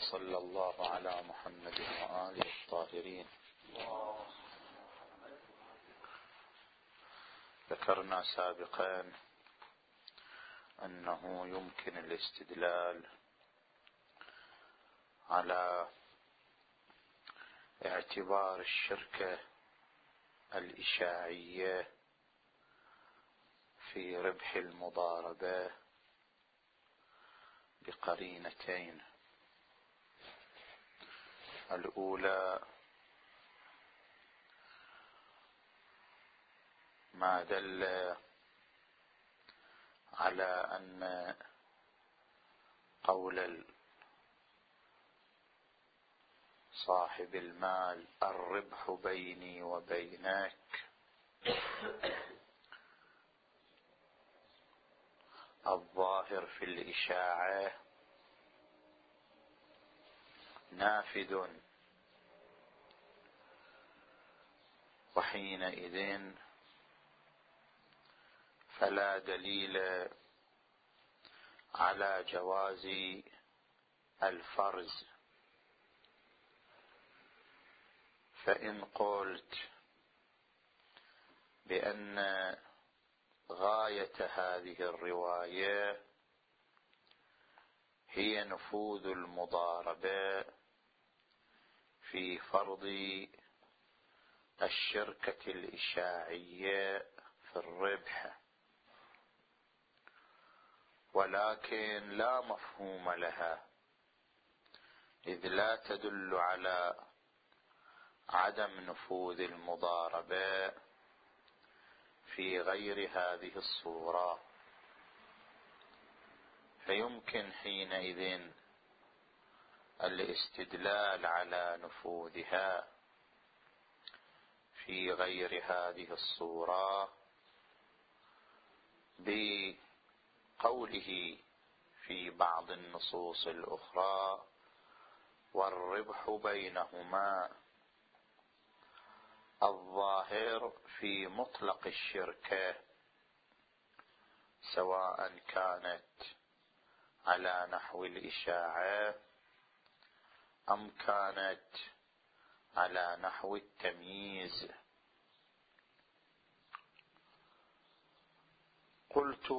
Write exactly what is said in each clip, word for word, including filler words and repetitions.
وصلى الله على محمد وآله الطاهرين. ذكرنا سابقا أنه يمكن الاستدلال على اعتبار الشركة الإشاعية في ربح المضاربة بقرينتين. الأولى ما دل على أن قول صاحب المال الربح بيني وبينك الظاهر في الإشاعة نافذ، وحينئذ فلا دليل على جواز الفرز. فإن قلت بأن غاية هذه الرواية هي نفوذ المضاربة في فرض الشركة الإشاعية في الربح، ولكن لا مفهوم لها، إذ لا تدل على عدم نفوذ المضاربة في غير هذه الصورة، فيمكن حينئذ الاستدلال على نفوذها في غير هذه الصورة بقوله في بعض النصوص الأخرى والربح بينهما، الظاهر في مطلق الشركة سواء كانت على نحو الإشاعة أم كانت على نحو التمييز. قلت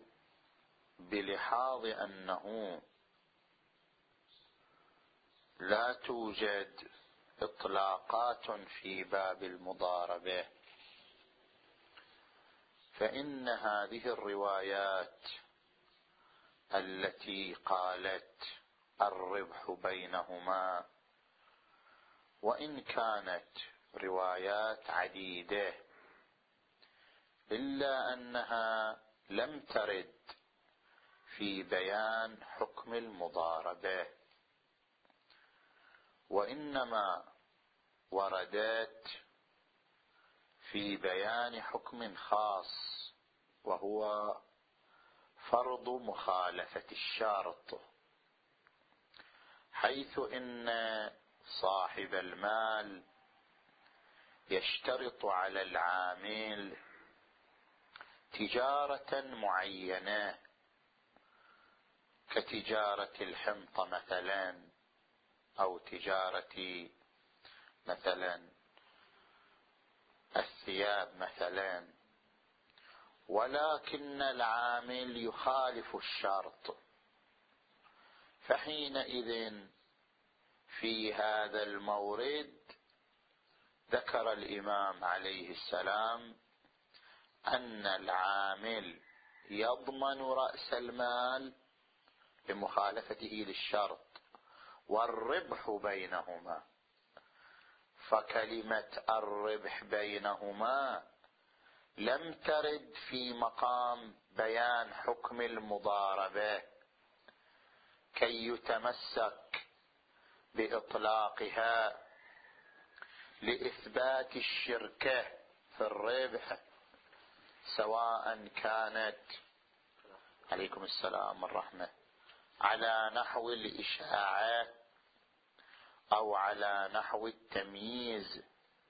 بلحاظ أنه لا توجد إطلاقات في باب المضاربة، فإن هذه الروايات التي قالت الربح بينهما وإن كانت روايات عديدة إلا أنها لم ترد في بيان حكم المضاربة، وإنما وردت في بيان حكم خاص وهو فرض مخالفة الشرط، حيث إن صاحب المال يشترط على العامل تجارة معينة كتجارة الحنطة مثلا أو تجارة مثلا الثياب مثلا، ولكن العامل يخالف الشرط، فحينئذ في هذا المورد ذكر الإمام عليه السلام أن العامل يضمن رأس المال لمخالفته للشرط والربح بينهما، فكلمة الربح بينهما لم ترد في مقام بيان حكم المضاربة كي يتمسك بإطلاقها لإثبات الشركة في الربح، سواء كانت عليكم السلام والرحمة على نحو الإشاعة أو على نحو التمييز،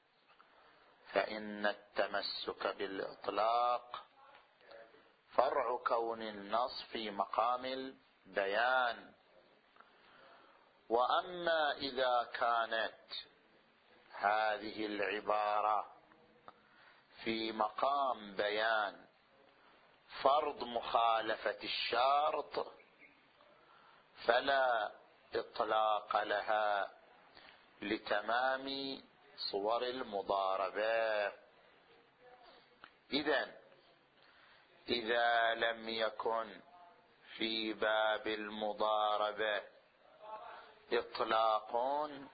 فإن التمسك بالإطلاق فرع كون النص في مقام البيان، وأما إذا كانت هذه العبارة في مقام بيان فرض مخالفة الشرط فلا إطلاق لها لتمام صور المضاربة. إذن إذا لم يكن في باب المضاربة إطلاق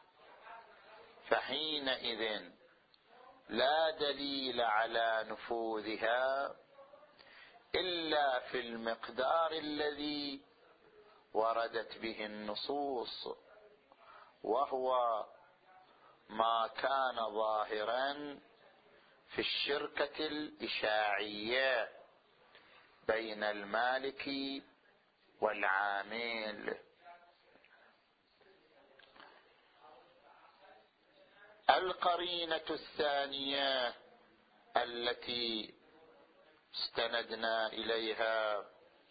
فحينئذ لا دليل على نفوذها إلا في المقدار الذي وردت به النصوص، وهو ما كان ظاهرا في الشركة الإشاعية بين المالك والعامل. القرينة الثانية التي استندنا إليها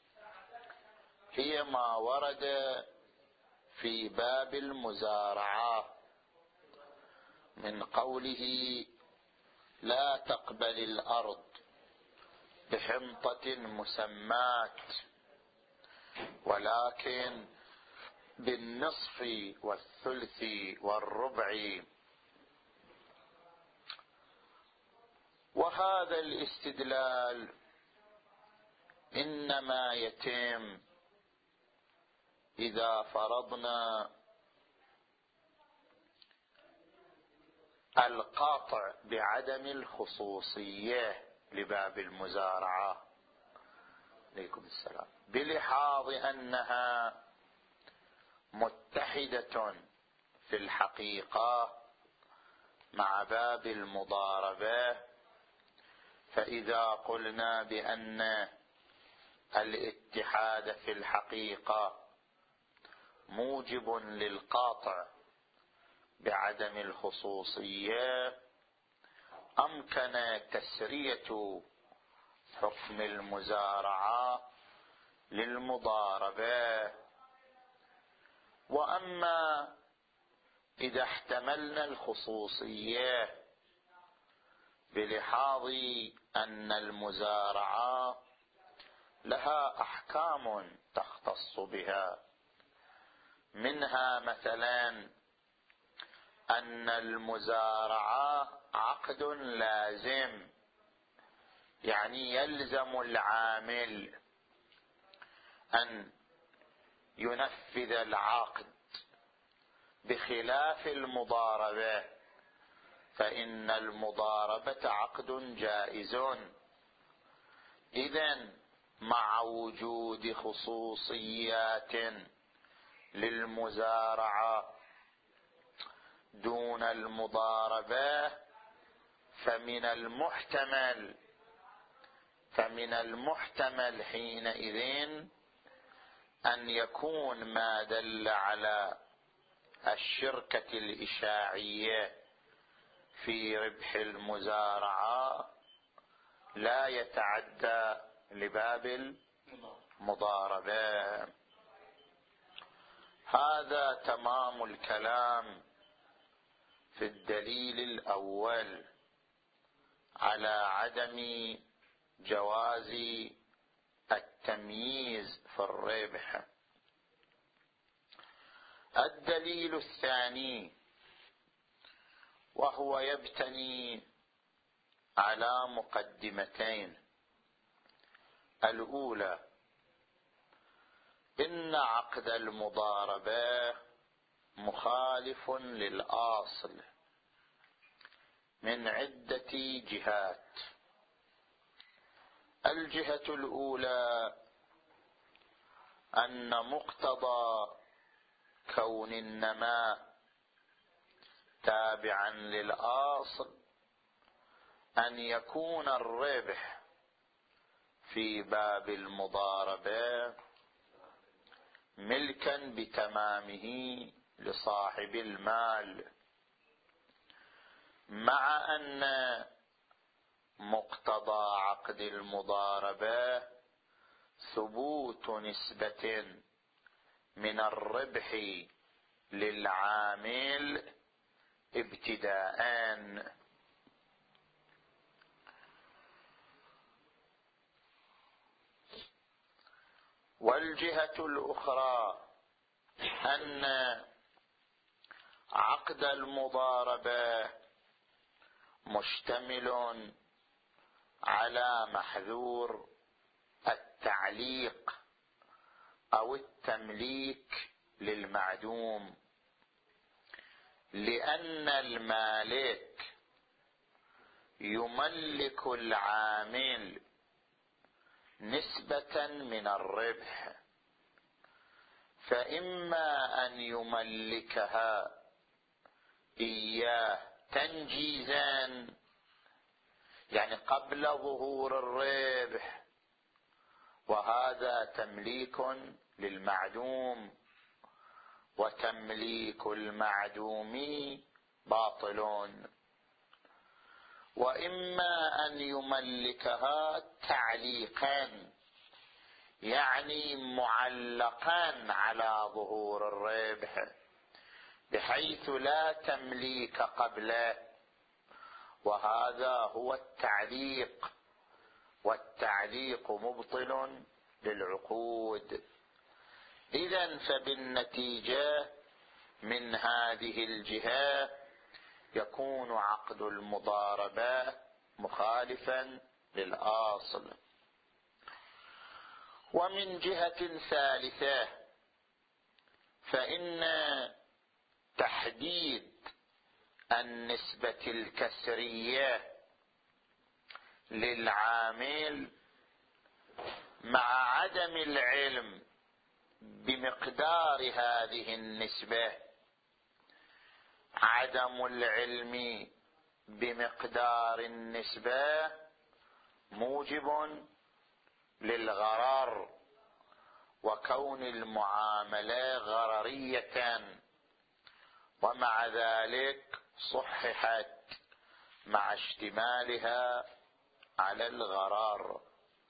هي ما ورد في باب المزارعة من قوله لا تقبل الأرض بحنطة مسمات ولكن بالنصف والثلث والربع. وهذا الاستدلال إنما يتم إذا فرضنا القاطع بعدم الخصوصية لباب المزارعة عليكم السلام، بلحاظ أنها متحدة في الحقيقة مع باب المضاربة. فإذا قلنا بأن الاتحاد في الحقيقة موجب للقاطع بعدم الخصوصية أمكن تسرية حكم المزارعة للمضاربة. وأما إذا احتملنا الخصوصية بلحاظ أن المزارعة لها أحكام تختص بها، منها مثلا أن المزارعة عقد لازم، يعني يلزم العامل أن ينفذ العقد، بخلاف المضاربة فإن المضاربة عقد جائز. إذن مع وجود خصوصيات للمزارعة دون المضاربة فمن المحتمل فمن المحتمل حينئذ أن يكون ما دل على الشركة الإشاعية في ربح المزارعة لا يتعدى لباب المضاربة. هذا تمام الكلام في الدليل الأول على عدم جواز التمييز في الربح. الدليل الثاني وهو يبتني على مقدمتين. الأولى إن عقد المضاربة مخالف للأصل من عدة جهات. الجهة الأولى أن مقتضى كون النماء تابعا للأصل أن يكون الربح في باب المضاربة ملكا بتمامه لصاحب المال، مع أن مقتضى عقد المضاربة ثبوت نسبة من الربح للعامل ابتداء. والجهة الأخرى أن عقد المضاربة مشتمل على محذور التعليق أو التمليك للمعدوم، لأن المالك يملك العامل نسبة من الربح، فإما أن يملكها إياه تنجيزا، يعني قبل ظهور الربح، وهذا تمليك للمعدوم، وتمليك المعدوم باطل، وإما أن يملكها تعليقا، يعني معلقا على ظهور الربح، بحيث لا تمليك قبله، وهذا هو التعليق، والتعليق مبطل للعقود. إذن فبالنتيجة من هذه الجهة يكون عقد المضاربة مخالفا للأصل. ومن جهة ثالثة فإن تحديد النسبة الكسرية للعامل مع عدم العلم بمقدار هذه النسبة، عدم العلم بمقدار النسبة موجب للغرر، وكون المعاملة غررية، ومع ذلك صححت مع اشتمالها على الغرر.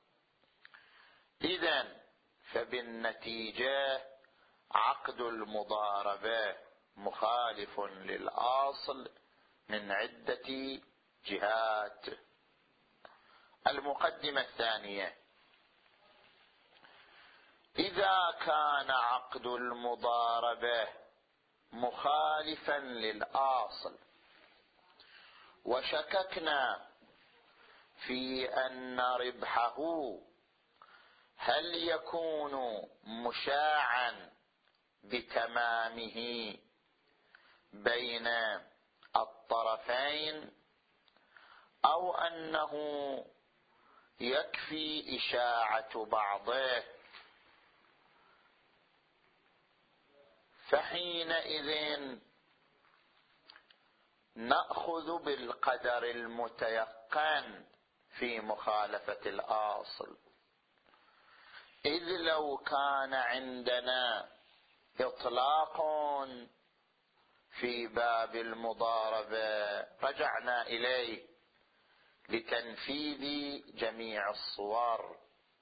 إذن فبالنتيجة عقد المضاربة مخالف للأصل من عدة جهات. المقدمة الثانية: إذا كان عقد المضاربة مخالفا للأصل وشككنا في أن ربحه هل يكون مشاعا بتمامه بين الطرفين، أو أنه يكفي إشاعة بعضه، فحينئذ نأخذ بالقدر المتيقن في مخالفة الأصل. إذ لو كان عندنا إطلاق في باب المضاربة رجعنا إليه لتنفيذ جميع الصور،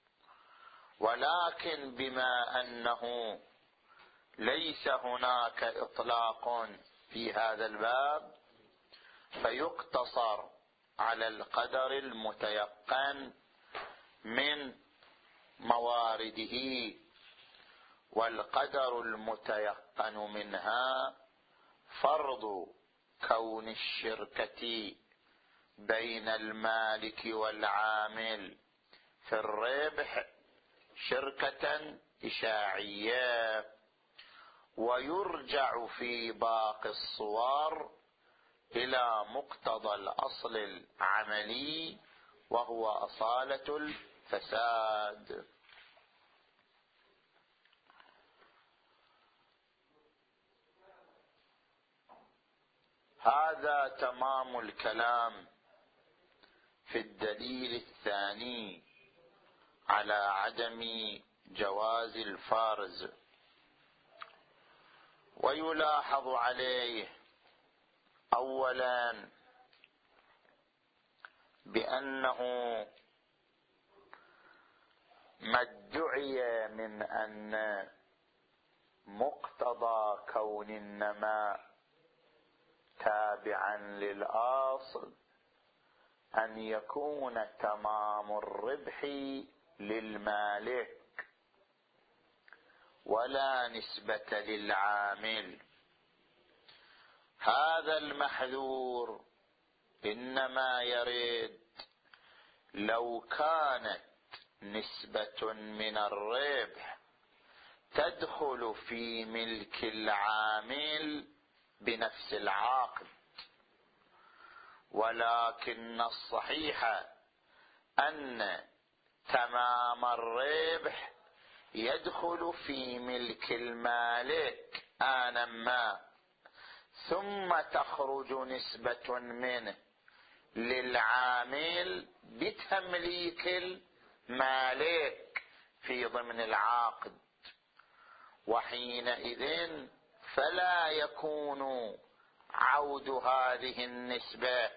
ولكن بما أنه ليس هناك إطلاق في هذا الباب فيقتصر على القدر المتيقن من موارده، والقدر المتيقن منها فرض كون الشركة بين المالك والعامل في الربح شركة إشاعية، ويرجع في باقي الصور إلى مقتضى الأصل العملي وهو أصالة الفساد. هذا تمام الكلام في الدليل الثاني على عدم جواز الفرز. ويلاحظ عليه أولا بأنه ما ادعي من أن مقتضى كون النماء تابعا للأصل أن يكون تمام الربح للمالك ولا نسبة للعامل. هذا المحذور إنما يرد لو كانت نسبة من الربح تدخل في ملك العامل بنفس العقد، ولكن الصحيح أن تمام الربح يدخل في ملك المالك آنا ما، ثم تخرج نسبة منه للعامل بتمليك المالك في ضمن العقد، وحينئذ فلا يكون عود هذه النسبة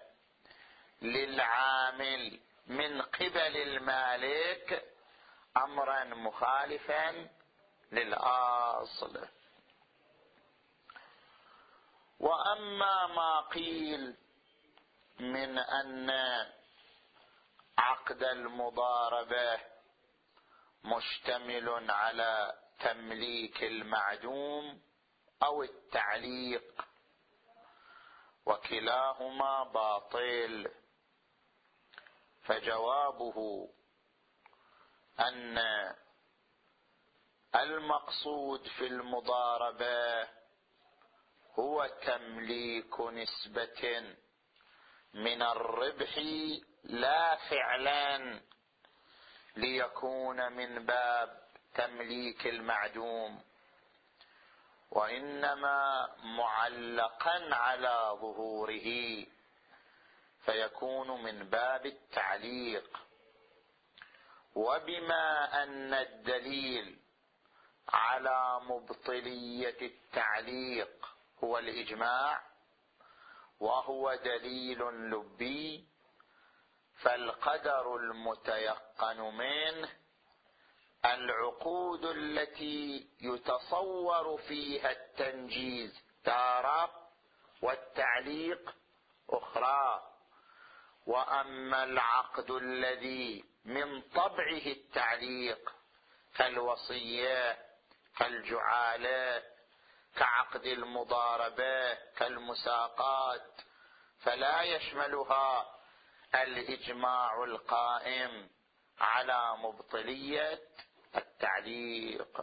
للعامل من قبل المالك أمرا مخالفا للأصل. وأما ما قيل من أن عقد المضاربة مشتمل على تمليك المعدوم أو التعليق، وكلاهما باطل، فجوابه أن المقصود في المضاربة هو تمليك نسبة من الربح لا فعلا ليكون من باب تمليك المعدوم، وإنما معلقا على ظهوره فيكون من باب التعليق. وبما أن الدليل على مبطلية التعليق هو الإجماع وهو دليل لبي، فالقدر المتيقن منه العقود التي يتصور فيها التنجيز تارة والتعليق أخرى. وأما العقد الذي من طبعه التعليق كالوصية كالجعالة كعقد المضاربة كالمساقات فلا يشملها الإجماع القائم على مبطلية التعليق.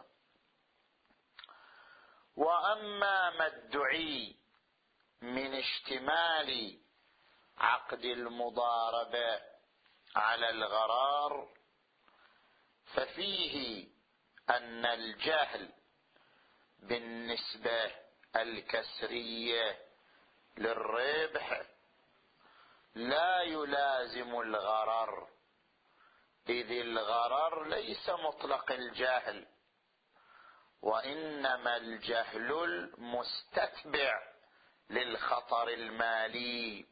وأما ما ادعي من اشتمال عقد المضاربة على الغرار ففيه أن الجهل بالنسبة الكسرية للربح لا يلازم الغرر، إذ الغرر ليس مطلق الجهل، وإنما الجهل المستتبع للخطر المالي،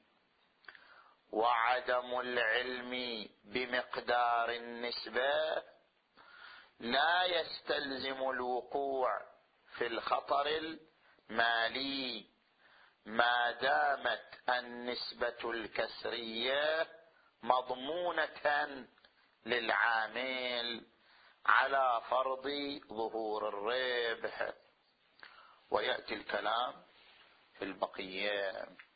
وعدم العلم بمقدار النسبة لا يستلزم الوقوع في الخطر المالي ما دامت النسبة الكسرية مضمونة للعامل على فرض ظهور الربح. ويأتي الكلام في البقية.